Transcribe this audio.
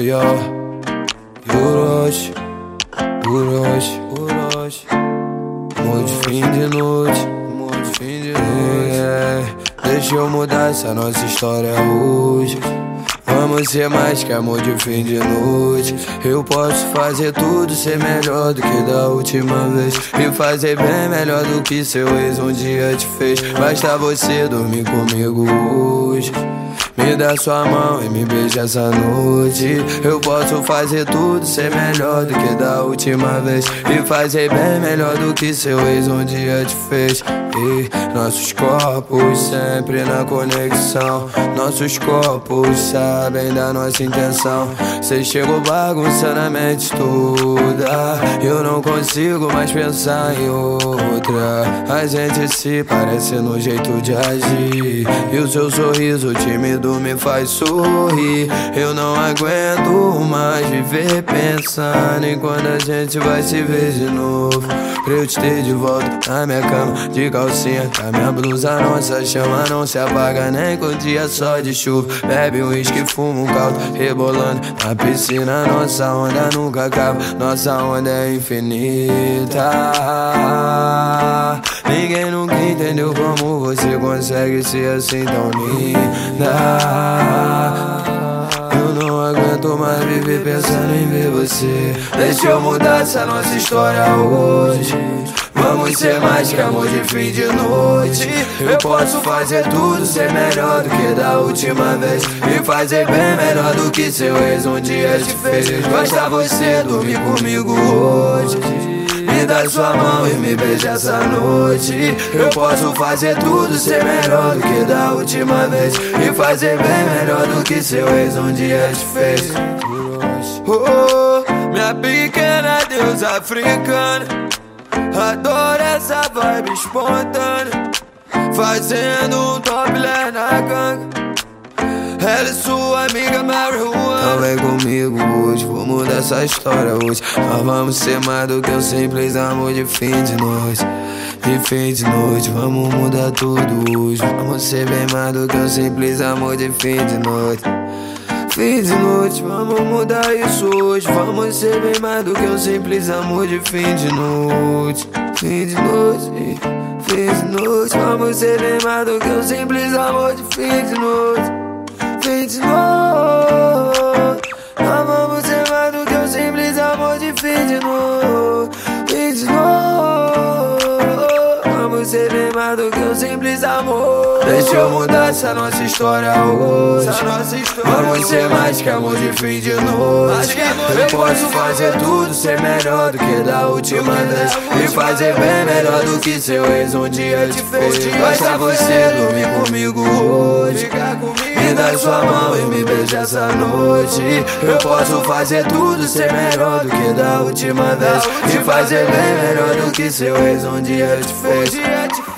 yeah. Orochi. Mude fim de noite. Deixa eu mudar essa nossa história hoje. Vamos ser mais que amor de fim de noite. Eu posso fazer tudo, ser melhor do que da última vez, e fazer bem melhor do que seu ex um dia te fez. Basta você dormir comigo hoje. Me dá sua mão e me beija essa noite. Eu posso fazer tudo, ser melhor do que da última vez, e fazer bem melhor do que seu ex um dia te fez. E nossos corpos sempre na conexão. Nossos corpos sabem da nossa intenção. Cê chegou bagunçando a mente toda. Eu não consigo mais pensar em outra. A gente se parece no jeito de agir, e o seu sorriso tímido me faz sorrir. Eu não aguento mais viver pensando em quando a gente vai se ver de novo, pra eu te ter de volta na minha cama de calcinha. A minha blusa, nossa chama não se apaga nem com dia só de chuva. Bebe um uísque, fuma um caldo, rebolando na piscina. Nossa onda nunca acaba, nossa onda é infinita. Ninguém nunca entendeu como você consegue ser assim tão linda. Eu não aguento mais viver pensando em ver você. Deixa eu mudar essa nossa história hoje. Vamos ser mais que amor de fim de noite. Eu posso fazer tudo, ser melhor do que da última vez, e fazer bem melhor do que seu ex um dia te fez. Basta você dormir comigo hoje. Me dá sua mão e me beija essa noite. Eu posso fazer tudo, ser melhor do que da última vez, e fazer bem melhor do que seu ex um dia te fez. Oh, minha pequena deusa africana, adoro essa vibe espontânea, fazendo um topless na ganga. Ela é sua amiga marihuana. Então vem comigo hoje, vou mudar essa história hoje. Nós vamos ser mais do que um simples amor de fim de noite. De fim de noite, vamos mudar tudo hoje. Vamos ser bem mais do que um simples amor de fim de noite. Fim de noite, vamos mudar isso hoje. Vamos ser bem mais do que um simples amor de fim de noite. Fim de noite, fim de noite. Vamos ser bem mais do que um simples amor de fim de noite. Fim de noite, nós vamos ser mais do que um simples amor de fim de noite. Fim de noite, vamos ser bem mais do que um simples amor. Deixa eu mudar essa nossa história hoje. Vamos ser mais que amor de fim de noite. Eu posso fazer tudo, ser melhor do que da última vez, e fazer bem melhor do que seu ex um dia te fez. Basta você dormir comigo hoje. Me dá sua mão e me beija essa noite. Eu posso fazer tudo, ser melhor do que da última vez, e fazer bem melhor do que seu ex um dia te fez.